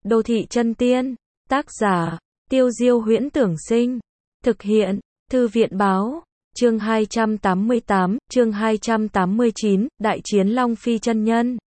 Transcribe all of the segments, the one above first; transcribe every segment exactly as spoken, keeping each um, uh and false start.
Đô thị chân tiên. Tác giả, Tiêu Diêu Huyễn Tưởng Sinh. Thực hiện, Thư viện Báo. Chương hai trăm tám mươi tám, chương hai trăm tám mươi chín, Đại chiến Long Phi chân nhân.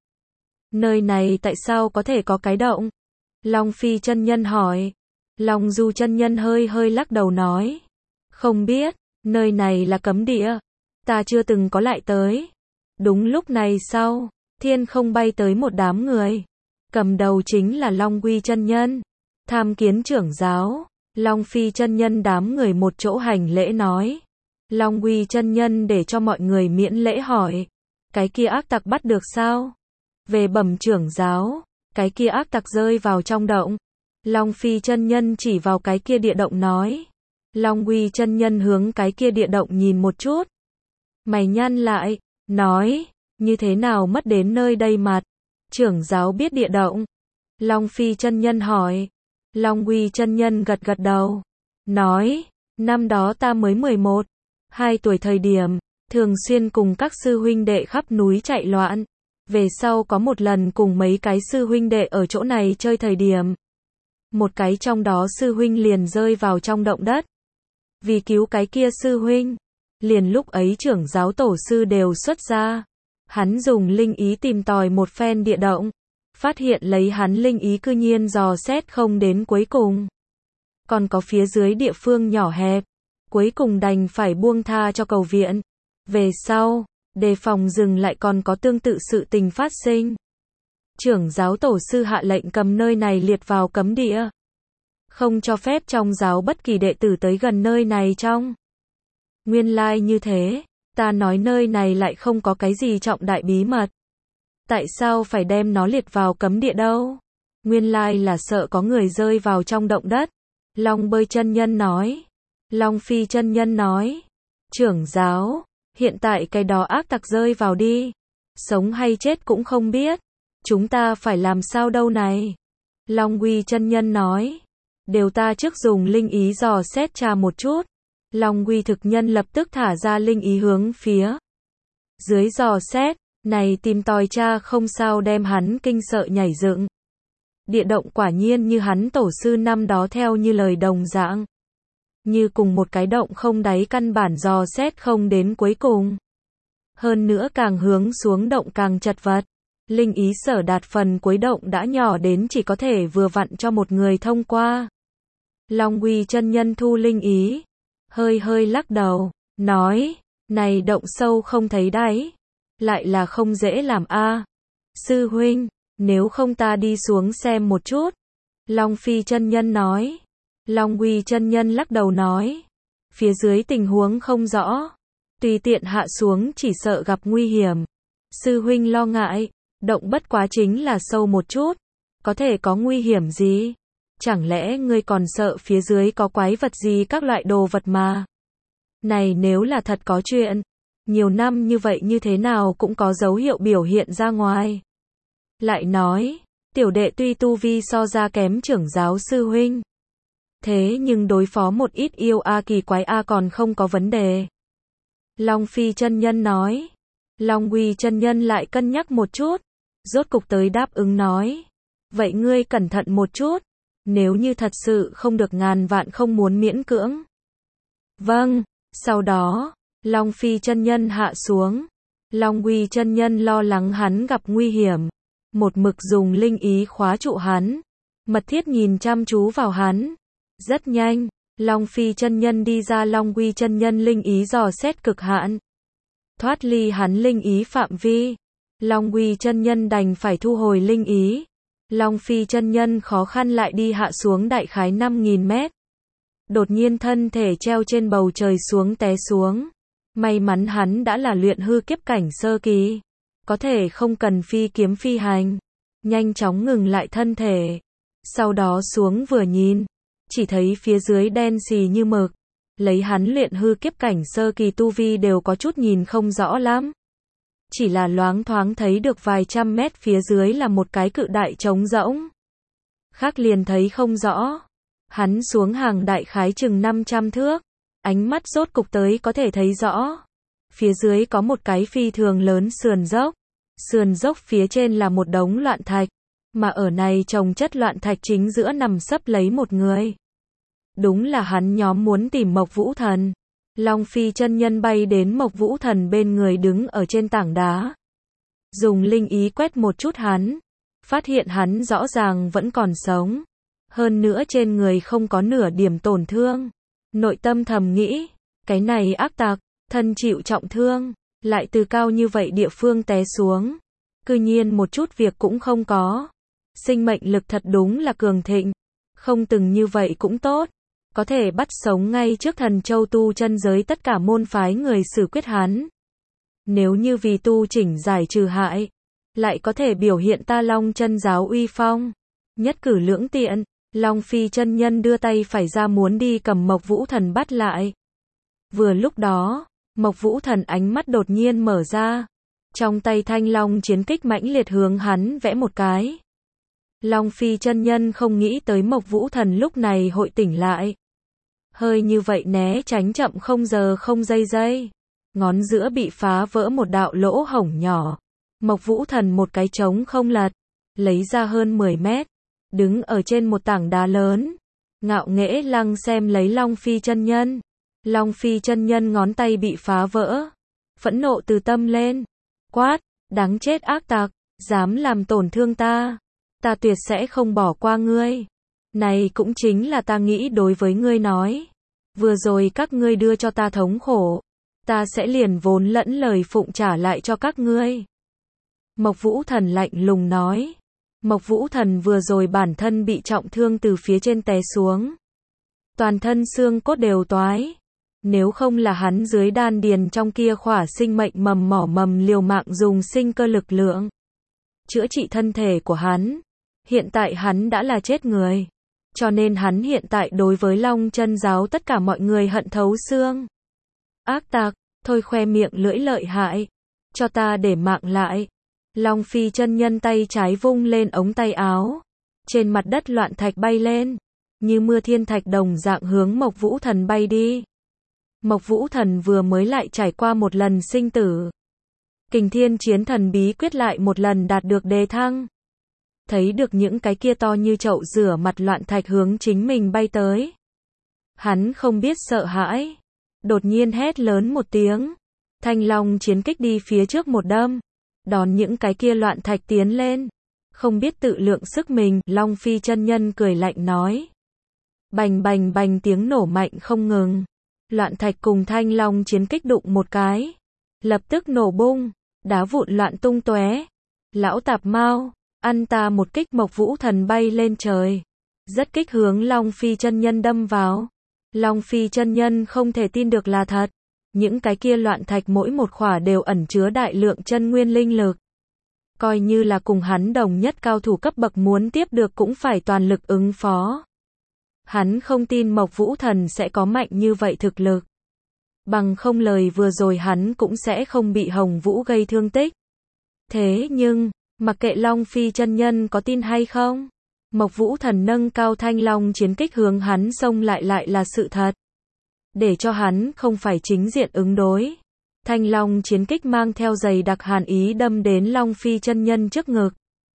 Nơi này tại sao có thể có cái động? Long Phi chân nhân hỏi. Long Du chân nhân hơi hơi lắc đầu nói. Không biết, nơi này là cấm địa. Ta chưa từng có lại tới. Đúng lúc này sau, thiên không bay tới một đám người. Cầm đầu chính là Long Quy chân nhân. Tham kiến trưởng giáo. Long Phi chân nhân đám người một chỗ hành lễ nói. Long Quy chân nhân để cho mọi người miễn lễ hỏi. Cái kia ác tặc bắt được sao? Về bẩm trưởng giáo, cái kia ác tặc rơi vào trong động. Long Phi chân nhân chỉ vào cái kia địa động nói. Long Quy chân nhân hướng cái kia địa động nhìn một chút. Mày nhăn lại, nói, như thế nào mất đến nơi đây mặt? Trưởng giáo biết địa động. Long Phi chân nhân hỏi. Long Quy chân nhân gật gật đầu. Nói, năm đó ta mới mười một, hai tuổi thời điểm, thường xuyên cùng các sư huynh đệ khắp núi chạy loạn. Về sau có một lần cùng mấy cái sư huynh đệ ở chỗ này chơi thời điểm. Một cái trong đó sư huynh liền rơi vào trong động đất. Vì cứu cái kia sư huynh, liền lúc ấy trưởng giáo tổ sư đều xuất ra. Hắn dùng linh ý tìm tòi một phen địa động. Phát hiện lấy hắn linh ý cư nhiên dò xét không đến cuối cùng. Còn có phía dưới địa phương nhỏ hẹp. Cuối cùng đành phải buông tha cho cầu viện. Về sau, đề phòng dừng lại còn có tương tự sự tình phát sinh. Trưởng giáo tổ sư hạ lệnh cầm nơi này liệt vào cấm địa. Không cho phép trong giáo bất kỳ đệ tử tới gần nơi này trong. Nguyên lai như thế, ta nói nơi này lại không có cái gì trọng đại bí mật. Tại sao phải đem nó liệt vào cấm địa đâu? Nguyên lai là sợ có người rơi vào trong động đất. Long Bơi chân nhân nói. Long Phi chân nhân nói. Trưởng giáo, hiện tại cái đó ác tặc rơi vào đi. Sống hay chết cũng không biết. Chúng ta phải làm sao đâu này? Long Quy chân nhân nói. Đều ta trước dùng linh ý dò xét tra một chút. Long Quy thực nhân lập tức thả ra linh ý hướng phía dưới dò xét. Này tìm tòi cha không sao đem hắn kinh sợ nhảy dựng. Địa động quả nhiên như hắn tổ sư năm đó theo như lời đồng dạng. Như cùng một cái động không đáy căn bản dò xét không đến cuối cùng. Hơn nữa càng hướng xuống động càng chật vật. Linh ý sở đạt phần cuối động đã nhỏ đến chỉ có thể vừa vặn cho một người thông qua. Long Quy chân nhân thu linh ý. Hơi hơi lắc đầu, nói, này động sâu không thấy đáy. Lại là không dễ làm a. À. Sư huynh, nếu không ta đi xuống xem một chút. Long Phi chân nhân nói. Long Quy chân nhân lắc đầu nói. Phía dưới tình huống không rõ. Tùy tiện hạ xuống chỉ sợ gặp nguy hiểm. Sư huynh lo ngại, động bất quá chính là sâu một chút. Có thể có nguy hiểm gì? Chẳng lẽ ngươi còn sợ phía dưới có quái vật gì các loại đồ vật mà? Này nếu là thật có chuyện. Nhiều năm như vậy như thế nào cũng có dấu hiệu biểu hiện ra ngoài. Lại nói, tiểu đệ tuy tu vi so ra kém trưởng giáo sư huynh. Thế nhưng đối phó một ít yêu a kỳ quái a còn không có vấn đề. Long Phi chân nhân nói. Long Quy chân nhân lại cân nhắc một chút. Rốt cục tới đáp ứng nói. Vậy ngươi cẩn thận một chút. Nếu như thật sự không được ngàn vạn không muốn miễn cưỡng. Vâng, sau đó. Long Phi chân nhân hạ xuống. Long Quy chân nhân lo lắng hắn gặp nguy hiểm. Một mực dùng linh ý khóa trụ hắn. Mật thiết nhìn chăm chú vào hắn. Rất nhanh, Long Phi chân nhân đi ra Long Quy chân nhân linh ý dò xét cực hạn. Thoát ly hắn linh ý phạm vi. Long Quy chân nhân đành phải thu hồi linh ý. Long Phi chân nhân khó khăn lại đi hạ xuống đại khái năm nghìn mét. Đột nhiên thân thể treo trên bầu trời xuống té xuống. May mắn hắn đã là luyện hư kiếp cảnh sơ kỳ. Có thể không cần phi kiếm phi hành. Nhanh chóng ngừng lại thân thể. Sau đó xuống vừa nhìn. Chỉ thấy phía dưới đen xì như mực. Lấy hắn luyện hư kiếp cảnh sơ kỳ tu vi đều có chút nhìn không rõ lắm. Chỉ là loáng thoáng thấy được vài trăm mét phía dưới là một cái cự đại trống rỗng. Khác liền thấy không rõ. Hắn xuống hàng đại khái chừng năm trăm thước. Ánh mắt rốt cục tới có thể thấy rõ. Phía dưới có một cái phi thường lớn sườn dốc. Sườn dốc phía trên là một đống loạn thạch. Mà ở này chồng chất loạn thạch chính giữa nằm sấp lấy một người. Đúng là hắn nhóm muốn tìm Mộc Vũ Thần. Long Phi chân nhân bay đến Mộc Vũ Thần bên người đứng ở trên tảng đá. Dùng linh ý quét một chút hắn. Phát hiện hắn rõ ràng vẫn còn sống. Hơn nữa trên người không có nửa điểm tổn thương. Nội tâm thầm nghĩ, cái này ác tặc, thân chịu trọng thương, lại từ cao như vậy địa phương té xuống. Cư nhiên một chút việc cũng không có. Sinh mệnh lực thật đúng là cường thịnh. Không từng như vậy cũng tốt. Có thể bắt sống ngay trước Thần Châu tu chân giới tất cả môn phái người xử quyết hắn. Nếu như vì tu chỉnh giải trừ hại, lại có thể biểu hiện ta Long chân giáo uy phong. Nhất cử lưỡng tiện, Long Phi chân nhân đưa tay phải ra muốn đi cầm Mộc Vũ Thần bắt lại. Vừa lúc đó, Mộc Vũ Thần ánh mắt đột nhiên mở ra. Trong tay Thanh Long chiến kích mãnh liệt hướng hắn vẽ một cái. Long Phi chân nhân không nghĩ tới Mộc Vũ Thần lúc này hội tỉnh lại. Hơi như vậy né tránh chậm không giờ không giây giây. Ngón giữa bị phá vỡ một đạo lỗ hổng nhỏ. Mộc Vũ Thần một cái trống không lật, lấy ra hơn mười mét, đứng ở trên một tảng đá lớn, ngạo nghễ lăng xem lấy Long Phi chân nhân. Long Phi chân nhân ngón tay bị phá vỡ, phẫn nộ từ tâm lên, quát, đáng chết ác tặc, dám làm tổn thương ta, ta tuyệt sẽ không bỏ qua ngươi. Này cũng chính là ta nghĩ đối với ngươi nói, vừa rồi các ngươi đưa cho ta thống khổ, ta sẽ liền vốn lẫn lời phụng trả lại cho các ngươi. Mộc Vũ Thần lạnh lùng nói. Mộc Vũ Thần vừa rồi bản thân bị trọng thương từ phía trên té xuống. Toàn thân xương cốt đều toái. Nếu không là hắn dưới đan điền trong kia khỏa sinh mệnh mầm mỏ mầm liều mạng dùng sinh cơ lực lượng chữa trị thân thể của hắn. Hiện tại hắn đã là chết người. Cho nên hắn hiện tại đối với Long chân giáo tất cả mọi người hận thấu xương. Ác tặc, thôi khoe miệng lưỡi lợi hại. Cho ta để mạng lại. Long Phi chân nhân tay trái vung lên ống tay áo. Trên mặt đất loạn thạch bay lên. Như mưa thiên thạch đồng dạng hướng Mộc Vũ Thần bay đi. Mộc Vũ Thần vừa mới lại trải qua một lần sinh tử. Kình Thiên Chiến Thần Bí Quyết lại một lần đạt được đề thăng. Thấy được những cái kia to như chậu rửa mặt loạn thạch hướng chính mình bay tới. Hắn không biết sợ hãi. Đột nhiên hét lớn một tiếng. Thanh Long chiến kích đi phía trước một đâm. Đón những cái kia loạn thạch tiến lên. Không biết tự lượng sức mình, Long Phi chân nhân cười lạnh nói. Bành bành bành tiếng nổ mạnh không ngừng. Loạn thạch cùng Thanh Long chiến kích đụng một cái. Lập tức nổ bung, đá vụn loạn tung tóe. Lão tạp mau, ăn ta một kích. Mộc Vũ Thần bay lên trời. Rất kích hướng Long Phi chân nhân đâm vào. Long Phi chân nhân không thể tin được là thật. Những cái kia loạn thạch mỗi một khỏa đều ẩn chứa đại lượng chân nguyên linh lực. Coi như là cùng hắn đồng nhất cao thủ cấp bậc muốn tiếp được cũng phải toàn lực ứng phó. Hắn không tin Mộc Vũ Thần sẽ có mạnh như vậy thực lực. Bằng không lời vừa rồi hắn cũng sẽ không bị Hồng Vũ gây thương tích. Thế nhưng, mặc kệ Long Phi chân nhân có tin hay không, Mộc Vũ Thần nâng cao Thanh Long chiến kích hướng hắn xông lại lại là sự thật. Để cho hắn không phải chính diện ứng đối. Thanh Long chiến kích mang theo dày đặc hàn ý đâm đến Long Phi chân nhân trước ngực.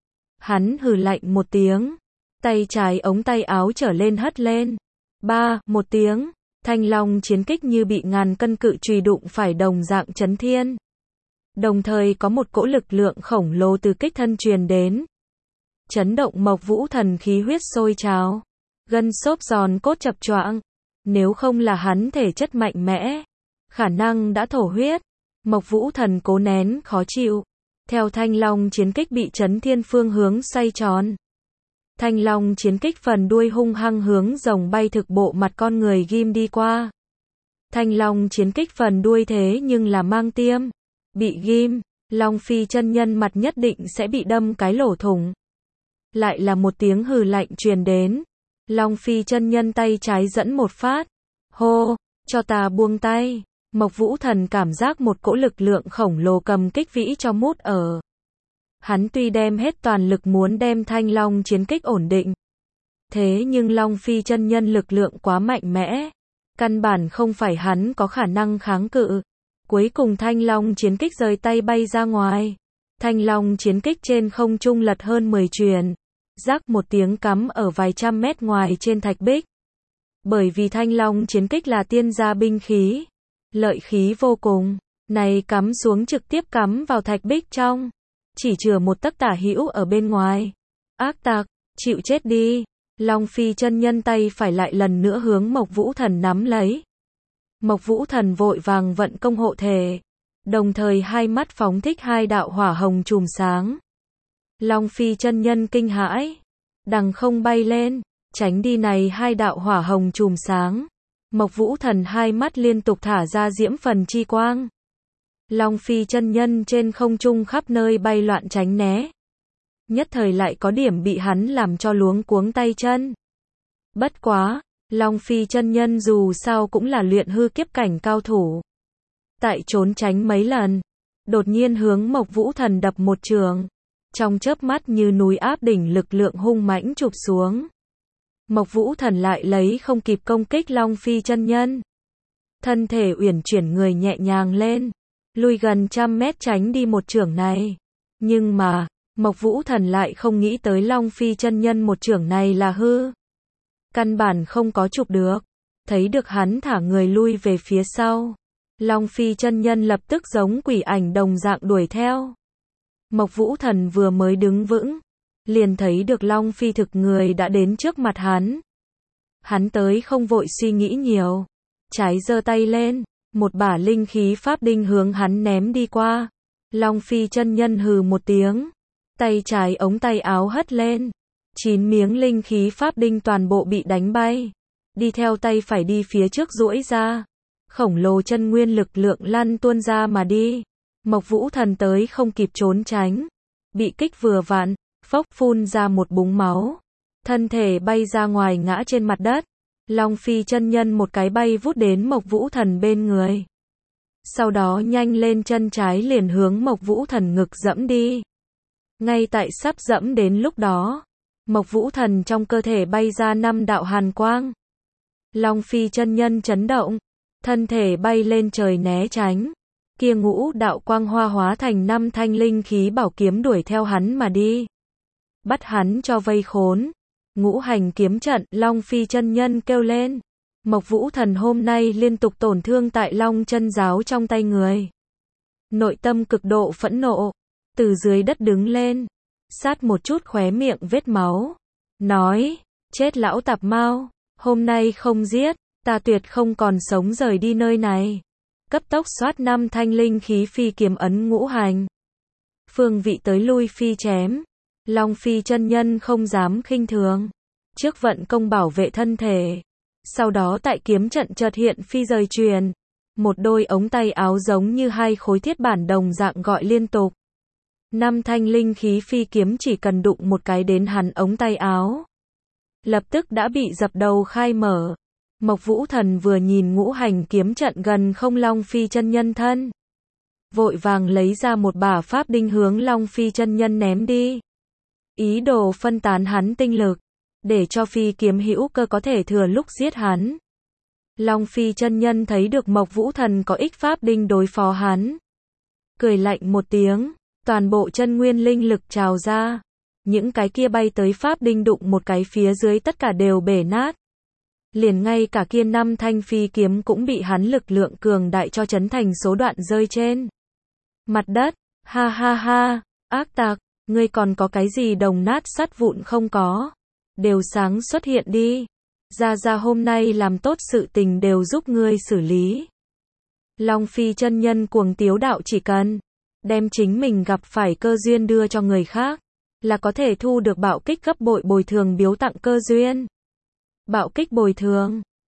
Hắn hừ lạnh một tiếng. Tay trái ống tay áo trở lên hất lên. Ba, một tiếng. Thanh Long chiến kích như bị ngàn cân cự chùy đụng phải đồng dạng chấn thiên. Đồng thời có một cỗ lực lượng khổng lồ từ kích thân truyền đến. Chấn động Mộc Vũ Thần khí huyết sôi trào. Gân xốp giòn cốt chập choạng. Nếu không là hắn thể chất mạnh mẽ, khả năng đã thổ huyết. Mộc Vũ Thần cố nén khó chịu. Theo Thanh Long chiến kích bị chấn thiên phương hướng xoay tròn. Thanh Long chiến kích phần đuôi hung hăng hướng rồng bay thực bộ mặt con người ghim đi qua. Thanh Long chiến kích phần đuôi thế nhưng là mang tiêm. Bị ghim, Long Phi chân nhân mặt nhất định sẽ bị đâm cái lỗ thủng. Lại là một tiếng hừ lạnh truyền đến. Long Phi chân nhân tay trái dẫn một phát. Hô, cho ta buông tay. Mộc Vũ Thần cảm giác một cỗ lực lượng khổng lồ cầm kích vĩ cho mút ở. Hắn tuy đem hết toàn lực muốn đem Thanh Long chiến kích ổn định. Thế nhưng Long Phi chân nhân lực lượng quá mạnh mẽ. Căn bản không phải hắn có khả năng kháng cự. Cuối cùng Thanh Long chiến kích rời tay bay ra ngoài. Thanh Long chiến kích trên không trung lật hơn mười chuyền. rắc một tiếng cắm ở vài trăm mét ngoài trên thạch bích. Bởi vì Thanh Long chiến kích là tiên gia binh khí, lợi khí vô cùng, này cắm xuống trực tiếp cắm vào thạch bích trong, chỉ chừa một tấc tả hữu ở bên ngoài. Ác tặc, chịu chết đi. Long Phi chân nhân tay phải lại lần nữa hướng Mộc Vũ Thần nắm lấy. Mộc Vũ Thần vội vàng vận công hộ thể, đồng thời hai mắt phóng thích hai đạo hỏa hồng chùm sáng. Long Phi chân nhân kinh hãi, đằng không bay lên, tránh đi này hai đạo hỏa hồng chùm sáng. Mộc Vũ Thần hai mắt liên tục thả ra diễm phần chi quang. Long Phi chân nhân trên không trung khắp nơi bay loạn tránh né. Nhất thời lại có điểm bị hắn làm cho luống cuống tay chân. Bất quá, Long Phi chân nhân dù sao cũng là luyện hư kiếp cảnh cao thủ. Tại trốn tránh mấy lần, đột nhiên hướng Mộc Vũ Thần đập một trường. Trong chớp mắt như núi áp đỉnh lực lượng hung mãnh chụp xuống. Mộc Vũ Thần lại lấy không kịp công kích Long Phi chân nhân. Thân thể uyển chuyển người nhẹ nhàng lên, lùi gần trăm mét tránh đi một chưởng này. Nhưng mà, Mộc Vũ Thần lại không nghĩ tới Long Phi chân nhân một chưởng này là hư. Căn bản không có chụp được. Thấy được hắn thả người lui về phía sau. Long Phi chân nhân lập tức giống quỷ ảnh đồng dạng đuổi theo. Mộc Vũ Thần vừa mới đứng vững, liền thấy được Long Phi thực người đã đến trước mặt hắn. Hắn tới không vội suy nghĩ nhiều, trái giơ tay lên, một bả linh khí pháp đinh hướng hắn ném đi qua. Long Phi chân nhân hừ một tiếng, tay trái ống tay áo hất lên, chín miếng linh khí pháp đinh toàn bộ bị đánh bay, đi theo tay phải đi phía trước duỗi ra, khổng lồ chân nguyên lực lượng lăn tuôn ra mà đi. Mộc Vũ Thần tới không kịp trốn tránh, bị kích vừa vặn, phốc phun ra một búng máu, thân thể bay ra ngoài ngã trên mặt đất. Long Phi chân nhân một cái bay vút đến Mộc Vũ Thần bên người. Sau đó nhanh lên chân trái liền hướng Mộc Vũ Thần ngực dẫm đi. Ngay tại sắp dẫm đến lúc đó, Mộc Vũ Thần trong cơ thể bay ra năm đạo hàn quang. Long Phi chân nhân chấn động, thân thể bay lên trời né tránh. Kia ngũ đạo quang hoa hóa thành năm thanh linh khí bảo kiếm đuổi theo hắn mà đi. Bắt hắn cho vây khốn. Ngũ hành kiếm trận, Long Phi chân nhân kêu lên. Mộc Vũ Thần hôm nay liên tục tổn thương tại Long chân giáo trong tay người. Nội tâm cực độ phẫn nộ, từ dưới đất đứng lên, sát một chút khóe miệng vết máu, nói, chết lão tạp mao, hôm nay không giết, ta tuyệt không còn sống rời đi nơi này. Cấp tốc xoát năm thanh linh khí phi kiếm ấn ngũ hành. Phương vị tới lui phi chém. Long Phi chân nhân không dám khinh thường. Trước vận công bảo vệ thân thể. Sau đó tại kiếm trận chợt hiện phi rời truyền. Một đôi ống tay áo giống như hai khối thiết bản đồng dạng gọi liên tục. Năm thanh linh khí phi kiếm chỉ cần đụng một cái đến hắn ống tay áo, lập tức đã bị dập đầu khai mở. Mộc Vũ Thần vừa nhìn ngũ hành kiếm trận gần không Long Phi chân nhân thân, vội vàng lấy ra một bả pháp đinh hướng Long Phi chân nhân ném đi. Ý đồ phân tán hắn tinh lực, để cho phi kiếm hữu cơ có thể thừa lúc giết hắn. Long Phi chân nhân thấy được Mộc Vũ Thần có ích pháp đinh đối phó hắn, cười lạnh một tiếng, toàn bộ chân nguyên linh lực trào ra. Những cái kia bay tới pháp đinh đụng một cái phía dưới tất cả đều bể nát. Liền ngay cả kia năm thanh phi kiếm cũng bị hắn lực lượng cường đại cho chấn thành số đoạn rơi trên mặt đất. Ha ha ha, ác tặc, ngươi còn có cái gì đồng nát sắt vụn không có? Đều sáng xuất hiện đi. Ra ra hôm nay làm tốt sự tình đều giúp ngươi xử lý. Long Phi chân nhân cuồng tiếu đạo chỉ cần đem chính mình gặp phải cơ duyên đưa cho người khác, là có thể thu được bạo kích gấp bội bồi thường biếu tặng cơ duyên. Bạo kích bồi thường.